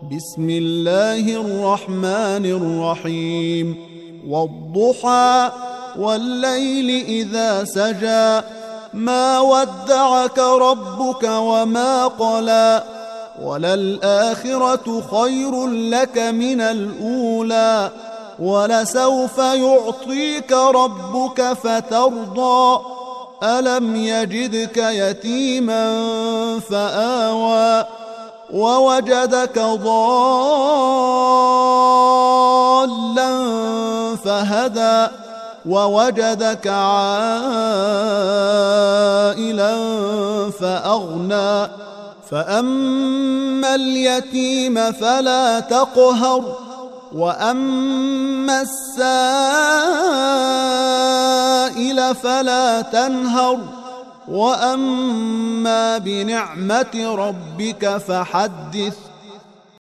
بسم الله الرحمن الرحيم والضحى والليل إذا سجى ما ودعك ربك وما قلى وللآخرة خير لك من الأولى ولسوف يعطيك ربك فترضى ألم يجدك يتيما فآوى ووجدك ضالا فهدى ووجدك عائلا فأغنى فأما اليتيم فلا تقهر وأما السائل فلا تنهر وأما بنعمة ربك فحدث